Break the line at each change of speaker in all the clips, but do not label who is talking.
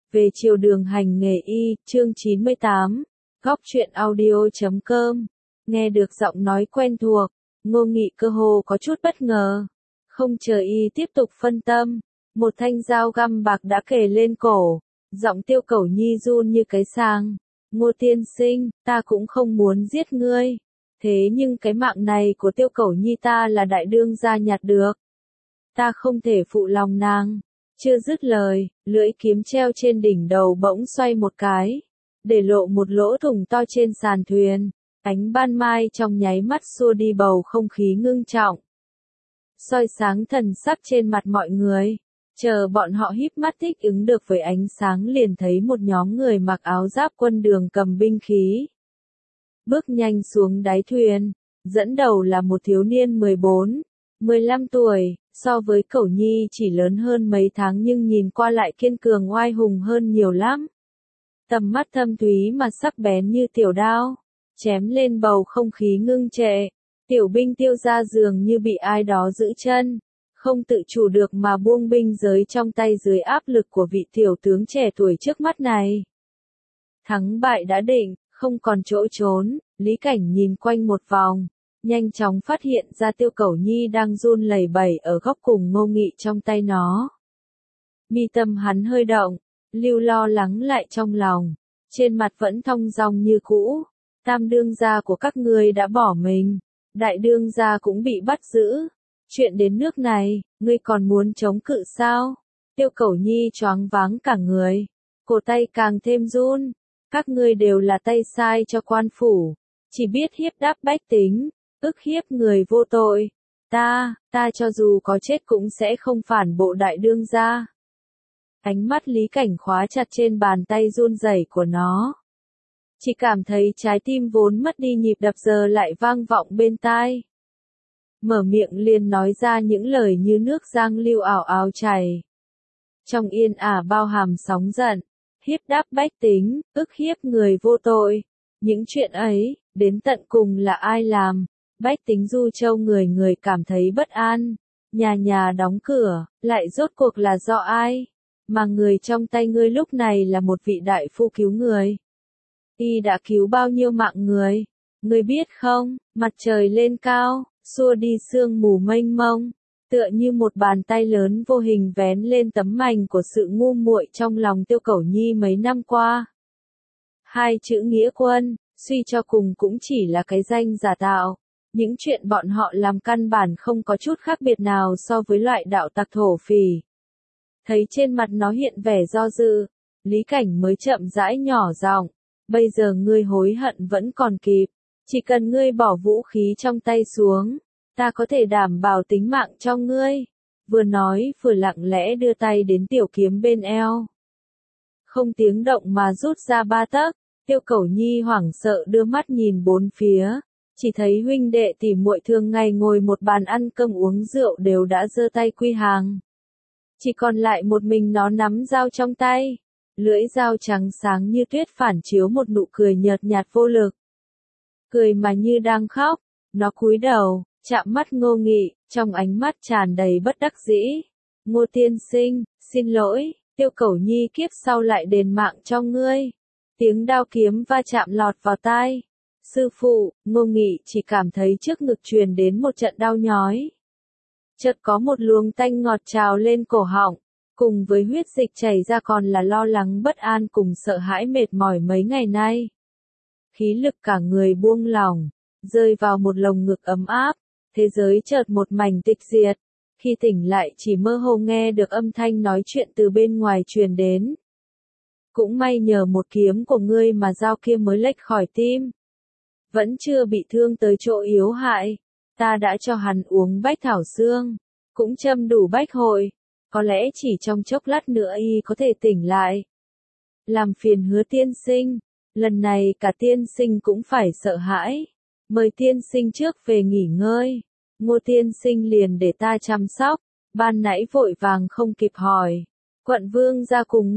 Về chiều đường hành nghề y, chương 98, góc truyện audio.com, nghe được giọng nói quen thuộc, Ngô Nghị cơ hồ có chút bất ngờ. Không chờ y tiếp tục phân tâm, một thanh dao găm bạc đã kề lên cổ, giọng Tiêu Cẩu Nhi run như cái sàng. Ngô tiên sinh, ta cũng không muốn giết ngươi, thế nhưng cái mạng này của Tiêu Cẩu Nhi ta là đại đương gia nhặt được. Ta không thể phụ lòng nàng. Chưa dứt lời, lưỡi kiếm treo trên đỉnh đầu bỗng xoay một cái, để lộ một lỗ thủng to trên sàn thuyền. Ánh ban mai trong nháy mắt xua đi bầu không khí ngưng trọng, soi sáng thần sắc trên mặt mọi người. Chờ bọn họ híp mắt thích ứng được với ánh sáng liền thấy một nhóm người mặc áo giáp quân đường cầm binh khí, bước nhanh xuống đáy thuyền. Dẫn đầu là một thiếu niên 14-15 tuổi, so với Cẩu Nhi chỉ lớn hơn mấy tháng nhưng nhìn qua lại kiên cường oai hùng hơn nhiều lắm. Tầm mắt thâm thúy mà sắc bén như tiểu đao, chém lên bầu không khí ngưng trệ. Tiểu binh Tiêu gia dường như bị ai đó giữ chân, không tự chủ được mà buông binh giới trong tay dưới áp lực của vị tiểu tướng trẻ tuổi trước mắt này. Thắng bại đã định, không còn chỗ trốn. Lý Cảnh nhìn quanh một vòng, nhanh chóng phát hiện ra Tiêu Cẩu Nhi đang run lẩy bẩy ở góc cùng Ngô Nghị trong tay nó. Mi tâm hắn hơi động, lưu lo lắng lại trong lòng, trên mặt vẫn thong dong như cũ. Tam đương gia của các ngươi đã bỏ mình, đại đương gia cũng bị bắt giữ. Chuyện đến nước này, ngươi còn muốn chống cự sao? Tiêu Cẩu Nhi choáng váng cả người, cổ tay càng thêm run. Các ngươi đều là tay sai cho quan phủ, chỉ biết hiếp đáp bách tính, ức hiếp người vô tội. Ta cho dù có chết cũng sẽ không phản bộ đại đương gia. Ánh mắt Lý Cảnh khóa chặt trên bàn tay run rẩy của nó. Chỉ cảm thấy trái tim vốn mất đi nhịp đập giờ lại vang vọng bên tai. Mở miệng liền nói ra những lời như nước giang lưu ảo ảo chảy. Trong yên ả bao hàm sóng giận, hiếp đáp bách tính, ức hiếp người vô tội. Những chuyện ấy, đến tận cùng là ai làm? Bách tính Du Châu người người cảm thấy bất an, nhà nhà đóng cửa, lại rốt cuộc là do ai? Mà người trong tay ngươi lúc này là một vị đại phu cứu người. Y đã cứu bao nhiêu mạng người? Ngươi biết không, mặt trời lên cao, xua đi sương mù mênh mông, tựa như một bàn tay lớn vô hình vén lên tấm mành của sự ngu muội trong lòng Tiêu Cẩu Nhi mấy năm qua. Hai chữ nghĩa quân, suy cho cùng cũng chỉ là cái danh giả tạo. Những chuyện bọn họ làm căn bản không có chút khác biệt nào so với loại đạo tặc thổ phỉ. Thấy trên mặt nó hiện vẻ do dự, Lý Cảnh mới chậm rãi nhỏ giọng, bây giờ ngươi hối hận vẫn còn kịp, chỉ cần ngươi bỏ vũ khí trong tay xuống, ta có thể đảm bảo tính mạng cho ngươi. Vừa nói vừa lặng lẽ đưa tay đến tiểu kiếm bên eo. Không tiếng động mà rút ra 3 tấc, Tiêu Cẩu Nhi hoảng sợ đưa mắt nhìn bốn phía, chỉ thấy huynh đệ tỉ muội thường ngày ngồi một bàn ăn cơm uống rượu đều đã giơ tay quy hàng. Chỉ còn lại một mình nó nắm dao trong tay, lưỡi dao trắng sáng như tuyết phản chiếu một nụ cười nhợt nhạt vô lực. Cười mà như đang khóc, nó cúi đầu, chạm mắt Ngô Nghị, trong ánh mắt tràn đầy bất đắc dĩ. Ngô tiên sinh, xin lỗi, Tiêu Cẩu Nhi kiếp sau lại đền mạng cho ngươi. Tiếng đao kiếm va chạm lọt vào tai. Sư phụ, Ngô Nghị chỉ cảm thấy trước ngực truyền đến một trận đau nhói. Chợt có một luồng tanh ngọt trào lên cổ họng, cùng với huyết dịch chảy ra còn là lo lắng bất an cùng sợ hãi mệt mỏi mấy ngày nay. Khí lực cả người buông lỏng, rơi vào một lồng ngực ấm áp, thế giới chợt một mảnh tịch diệt. Khi tỉnh lại chỉ mơ hồ nghe được âm thanh nói chuyện từ bên ngoài truyền đến. Cũng may nhờ một kiếm của ngươi mà dao kia mới lệch khỏi tim. Vẫn chưa bị thương tới chỗ yếu hại, ta đã cho hắn uống bách thảo xương, cũng châm đủ bách hội, có lẽ chỉ trong chốc lát nữa y có thể tỉnh lại. Làm phiền Hứa tiên sinh, lần này cả tiên sinh cũng phải sợ hãi, mời tiên sinh trước về nghỉ ngơi. Ngô tiên sinh liền để ta chăm sóc, ban nãy vội vàng không kịp hỏi. Quận vương ra cùng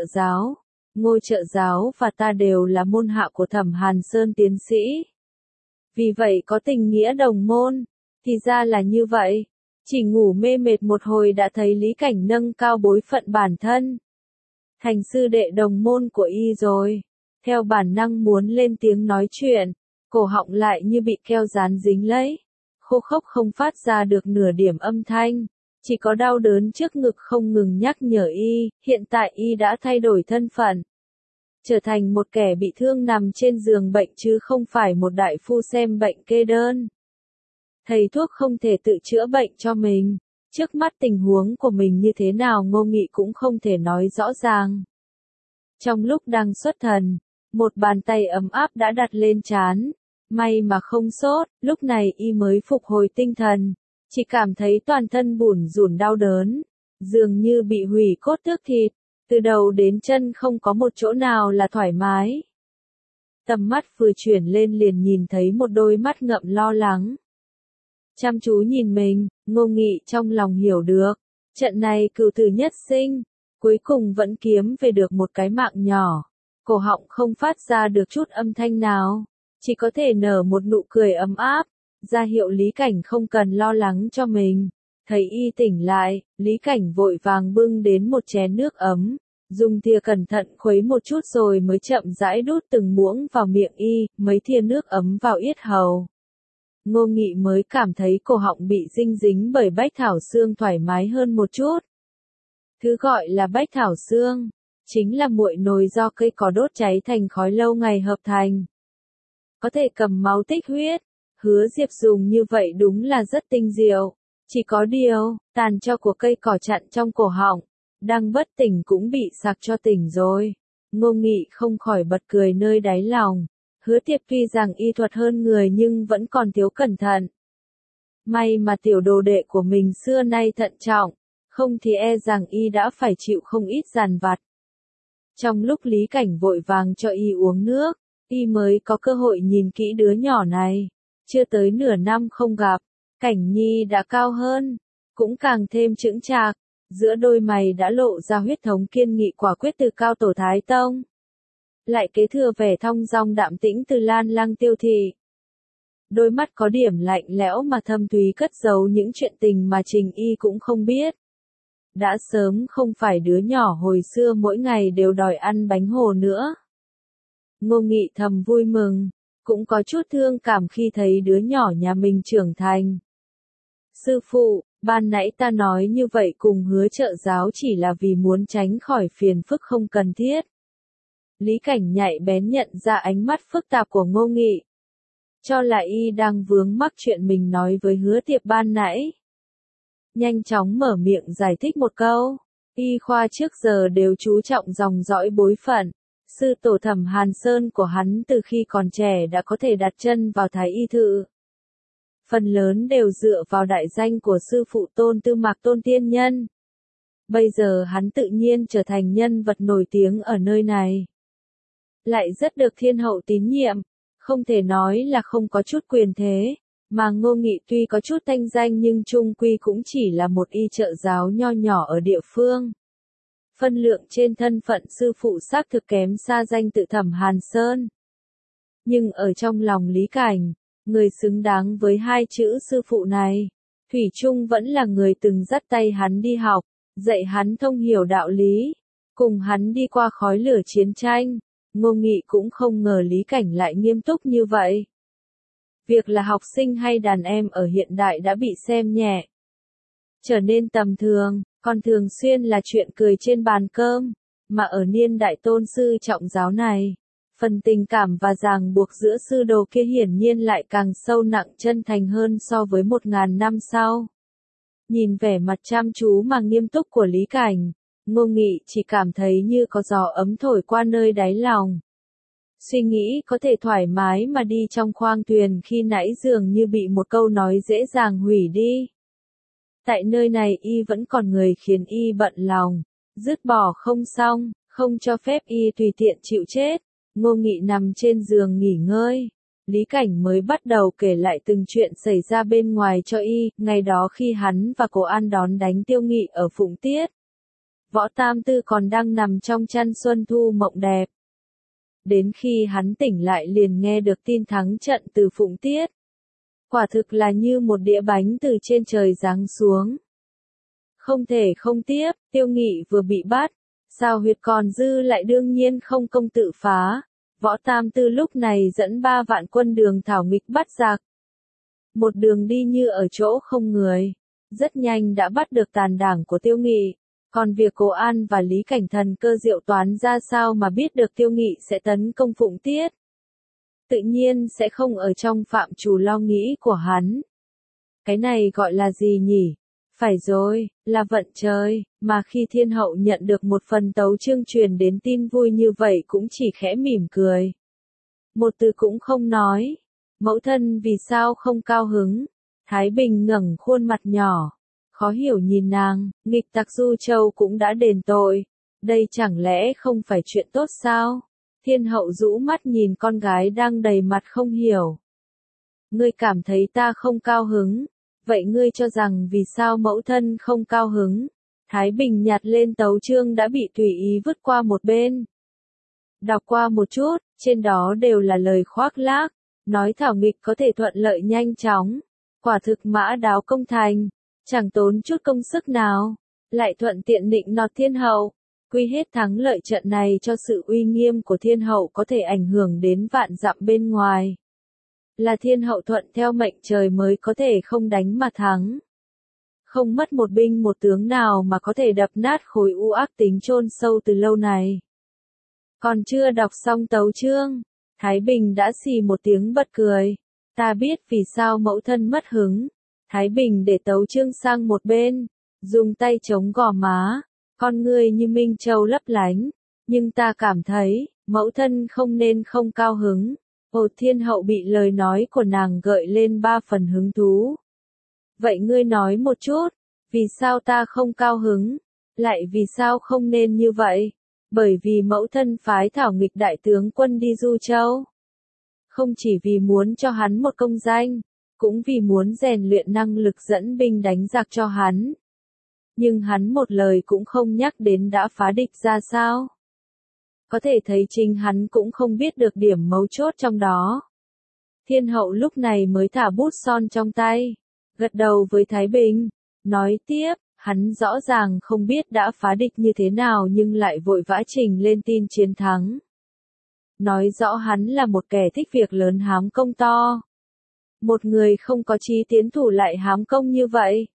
Ngô trợ giáo và ta đều là môn hạ của Thẩm Hàn Sơn tiến sĩ. Vì vậy có tình nghĩa đồng môn, thì ra là như vậy. Chỉ ngủ mê mệt một hồi đã thấy Lý Cảnh nâng cao bối phận bản thân. thành sư đệ đồng môn của y rồi. Theo bản năng muốn lên tiếng nói chuyện, cổ họng lại như bị keo dán dính lấy. Khô khốc không phát ra được nửa điểm âm thanh, chỉ có đau đớn trước ngực không ngừng nhắc nhở y, hiện tại y đã thay đổi thân phận. Trở thành một kẻ bị thương nằm trên giường bệnh chứ không phải một đại phu xem bệnh kê đơn. Thầy thuốc không thể tự chữa bệnh cho mình. Trước mắt tình huống của mình như thế nào Ngô Nghị cũng không thể nói rõ ràng. Trong lúc đang xuất thần, một bàn tay ấm áp đã đặt lên trán. May mà không sốt, lúc này y mới phục hồi tinh thần. Chỉ cảm thấy toàn thân bủn rủn đau đớn, dường như bị hủy cốt tước thịt. Từ đầu đến chân không có một chỗ nào là thoải mái. Tầm mắt vừa chuyển lên liền nhìn thấy một đôi mắt ngậm lo lắng. Chăm chú nhìn mình, Ngô Nghị trong lòng hiểu được. Trận này cửu tử nhất sinh, cuối cùng vẫn kiếm về được một cái mạng nhỏ. Cổ họng không phát ra được chút âm thanh nào, chỉ có thể nở một nụ cười ấm áp, ra hiệu Lý Cảnh không cần lo lắng cho mình. Thấy y tỉnh lại, Lý Cảnh vội vàng bưng đến một chén nước ấm, dùng thìa cẩn thận khuấy một chút rồi mới chậm rãi đút từng muỗng vào miệng y, mấy thìa nước ấm vào yết hầu. Ngô Nghị mới cảm thấy cổ họng bị dinh dính bởi bách thảo xương thoải mái hơn một chút. Thứ gọi là bách thảo xương, chính là muội nồi do cây cỏ đốt cháy thành khói lâu ngày hợp thành. Có thể cầm máu tích huyết, Hứa Diệp dùng như vậy đúng là rất tinh diệu. Chỉ có điều, tàn tro của cây cỏ chặn trong cổ họng, đang bất tỉnh cũng bị sặc cho tỉnh rồi. Ngô Nghị không khỏi bật cười nơi đáy lòng. Hứa Tiệp tuy rằng y thuật hơn người nhưng vẫn còn thiếu cẩn thận. May mà tiểu đồ đệ của mình xưa nay thận trọng, không thì e rằng y đã phải chịu không ít dằn vặt. Trong lúc Lý Cảnh vội vàng cho y uống nước, y mới có cơ hội nhìn kỹ đứa nhỏ này. Chưa tới nửa năm không gặp, Cảnh Nhi đã cao hơn, cũng càng thêm chững chạc, giữa đôi mày đã lộ ra huyết thống kiên nghị quả quyết từ cao tổ Thái Tông. Lại kế thừa vẻ thong dong đạm tĩnh từ Lan Lăng Tiêu Thị. Đôi mắt có điểm lạnh lẽo mà thâm thúy cất giấu những chuyện tình mà Trình Y cũng không biết. Đã sớm không phải đứa nhỏ hồi xưa mỗi ngày đều đòi ăn bánh hồ nữa. Ngô Nghị thầm vui mừng, cũng có chút thương cảm khi thấy đứa nhỏ nhà mình trưởng thành. Sư phụ, ban nãy ta nói như vậy cùng Hứa trợ giáo chỉ là vì muốn tránh khỏi phiền phức không cần thiết. Lý Cảnh nhạy bén nhận ra ánh mắt phức tạp của Ngô Nghị. Cho là y đang vướng mắc chuyện mình nói với Hứa Tiệp ban nãy. Nhanh chóng mở miệng giải thích một câu. Y khoa trước giờ đều chú trọng dòng dõi bối phận. Sư tổ Thẩm Hàn Sơn của hắn từ khi còn trẻ đã có thể đặt chân vào Thái Y Thự. Phần lớn đều dựa vào đại danh của sư phụ Tôn Tư Mạc Tôn Tiên Nhân. Bây giờ hắn tự nhiên trở thành nhân vật nổi tiếng ở nơi này. Lại rất được thiên hậu tín nhiệm, không thể nói là không có chút quyền thế, mà Ngô Nghị tuy có chút thanh danh nhưng chung quy cũng chỉ là một y trợ giáo nho nhỏ ở địa phương. Phân lượng trên thân phận sư phụ xác thực kém xa danh tự Thẩm Hàn Sơn. Nhưng ở trong lòng Lý Cảnh, người xứng đáng với hai chữ sư phụ này, thủy chung vẫn là người từng dắt tay hắn đi học, dạy hắn thông hiểu đạo lý, cùng hắn đi qua khói lửa chiến tranh. Ngô Nghị cũng không ngờ Lý Cảnh lại nghiêm túc như vậy. Việc là học sinh hay đàn em ở hiện đại đã bị xem nhẹ, trở nên tầm thường, còn thường xuyên là chuyện cười trên bàn cơm, mà ở niên đại tôn sư trọng giáo này, phần tình cảm và ràng buộc giữa sư đồ kia hiển nhiên lại càng sâu nặng chân thành hơn so với 1000 năm sau. Nhìn vẻ mặt chăm chú mà nghiêm túc của Lý Cảnh, Ngô Nghị chỉ cảm thấy như có gió ấm thổi qua nơi đáy lòng. Suy nghĩ có thể thoải mái mà đi trong khoang thuyền khi nãy dường như bị một câu nói dễ dàng hủy đi. Tại nơi này y vẫn còn người khiến y bận lòng, dứt bỏ không xong, không cho phép y tùy tiện chịu chết. Ngô Nghị nằm trên giường nghỉ ngơi. Lý Cảnh mới bắt đầu kể lại từng chuyện xảy ra bên ngoài cho y, ngày đó khi hắn và Cố An đón đánh Tiêu Nghị ở Phụng Tiết. Võ Tam Tư còn đang nằm trong chăn xuân thu mộng đẹp. Đến khi hắn tỉnh lại liền nghe được tin thắng trận từ Phụng Tiết. Quả thực là như một đĩa bánh từ trên trời giáng xuống. Không thể không tiếp, Tiêu Nghị vừa bị bắt, Sao huyệt còn dư lại đương nhiên không công tự phá. Võ Tam Tư lúc này dẫn 3 vạn quân Đường Thảo nghịch bắt giặc. Một đường đi như ở chỗ không người. Rất nhanh đã bắt được tàn đảng của Tiêu Nghị. Còn việc Cố An và Lý Cảnh Thần cơ diệu toán ra sao mà biết được Tiêu Nghị sẽ tấn công Phụng Tiết. Tự nhiên sẽ không ở trong phạm trù lo nghĩ của hắn. Cái này gọi là gì nhỉ? Phải rồi, là vận trời, mà khi thiên hậu nhận được một phần tấu chương truyền đến tin vui như vậy cũng chỉ khẽ mỉm cười. Một từ cũng không nói. Mẫu thân vì sao không cao hứng? Thái Bình ngẩng khuôn mặt nhỏ, khó hiểu nhìn nàng, nghịch tặc Du Châu cũng đã đền tội. Đây chẳng lẽ không phải chuyện tốt sao? Thiên hậu rũ mắt nhìn con gái đang đầy mặt không hiểu. Ngươi cảm thấy ta không cao hứng? Vậy ngươi cho rằng vì sao mẫu thân không cao hứng? Thái Bình nhặt lên tấu chương đã bị tùy ý vứt qua một bên. Đọc qua một chút, trên đó đều là lời khoác lác, nói thảo nghịch có thể thuận lợi nhanh chóng. Quả thực mã đáo công thành, chẳng tốn chút công sức nào, lại thuận tiện nịnh nọt thiên hậu. Quy hết thắng lợi trận này cho sự uy nghiêm của thiên hậu có thể ảnh hưởng đến vạn dặm bên ngoài. Là thiên hậu thuận theo mệnh trời mới có thể không đánh mà thắng. Không mất một binh một tướng nào mà có thể đập nát khối u ác tính chôn sâu từ lâu này. Còn chưa đọc xong tấu chương, Thái Bình đã xì một tiếng bật cười. Ta biết vì sao mẫu thân mất hứng. Thái Bình để tấu chương sang một bên, dùng tay chống gò má, con ngươi như minh châu lấp lánh. Nhưng ta cảm thấy, mẫu thân không nên không cao hứng. Hồ Thiên Hậu bị lời nói của nàng gợi lên 3 phần hứng thú. Vậy ngươi nói một chút, vì sao ta không cao hứng? Lại vì sao không nên như vậy? Bởi vì mẫu thân phái thảo nghịch đại tướng quân đi Du Châu. Không chỉ vì muốn cho hắn một công danh, cũng vì muốn rèn luyện năng lực dẫn binh đánh giặc cho hắn. Nhưng hắn một lời cũng không nhắc đến đã phá địch ra sao. Có thể thấy chính hắn cũng không biết được điểm mấu chốt trong đó. Thiên hậu lúc này mới thả bút son trong tay, gật đầu với Thái Bình, nói tiếp, hắn rõ ràng không biết đã phá địch như thế nào nhưng lại vội vã trình lên tin chiến thắng. Nói rõ hắn là một kẻ thích việc lớn hám công to. Một người không có chí tiến thủ lại hám công như vậy.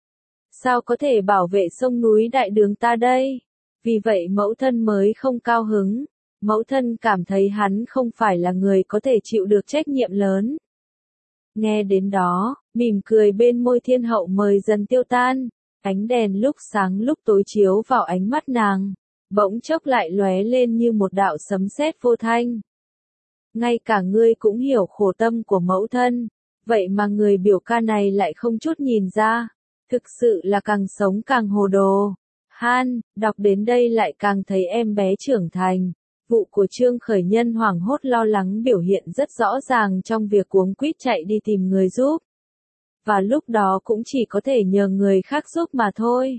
Sao có thể bảo vệ sông núi đại đường ta đây? Vì vậy mẫu thân mới không cao hứng. Mẫu thân cảm thấy hắn không phải là người có thể chịu được trách nhiệm lớn. Nghe đến đó, mỉm cười bên môi thiên hậu mời dần tiêu tan. Ánh đèn lúc sáng lúc tối chiếu vào ánh mắt nàng, bỗng chốc lại lóe lên như một đạo sấm sét vô thanh. Ngay cả ngươi cũng hiểu khổ tâm của mẫu thân, vậy mà người biểu ca này lại không chút nhìn ra. Thực sự là càng sống càng hồ đồ. Han, đọc đến đây lại càng thấy em bé trưởng thành. Vụ của Trương Khởi Nhân hoảng hốt lo lắng biểu hiện rất rõ ràng trong việc cuống quýt chạy đi tìm người giúp. Và lúc đó cũng chỉ có thể nhờ người khác giúp mà thôi.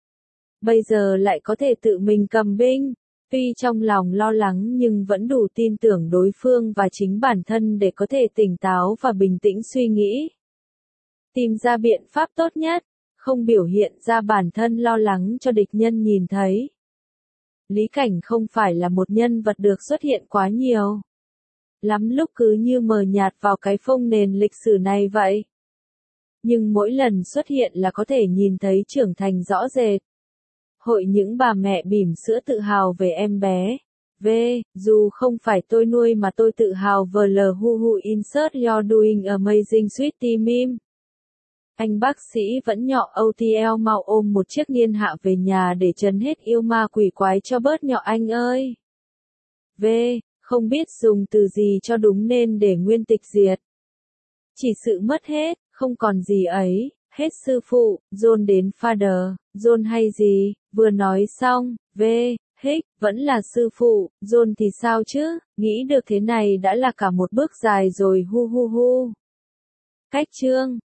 Bây giờ lại có thể tự mình cầm binh. Tuy trong lòng lo lắng nhưng vẫn đủ tin tưởng đối phương và chính bản thân để có thể tỉnh táo và bình tĩnh suy nghĩ. Tìm ra biện pháp tốt nhất, không biểu hiện ra bản thân lo lắng cho địch nhân nhìn thấy. Lý Cảnh không phải là một nhân vật được xuất hiện quá nhiều. Lắm lúc cứ như mờ nhạt vào cái phông nền lịch sử này vậy. Nhưng mỗi lần xuất hiện là có thể nhìn thấy trưởng thành rõ rệt. Hội những bà mẹ bỉm sữa tự hào về em bé. Dù không phải tôi nuôi mà tôi tự hào vl hu insert you're doing amazing sweetie meme. Anh bác sĩ vẫn nhọ OTL mau ôm một chiếc niên hạ về nhà để trấn hết yêu ma quỷ quái cho bớt nhọ anh ơi. Không biết dùng từ gì cho đúng nên để nguyên tịch diệt. Chỉ sự mất hết, không còn gì ấy, hết sư phụ, John đến father, John hay gì, vừa nói xong, vẫn là sư phụ, John thì sao chứ, nghĩ được thế này đã là cả một bước dài rồi hu. Cách chương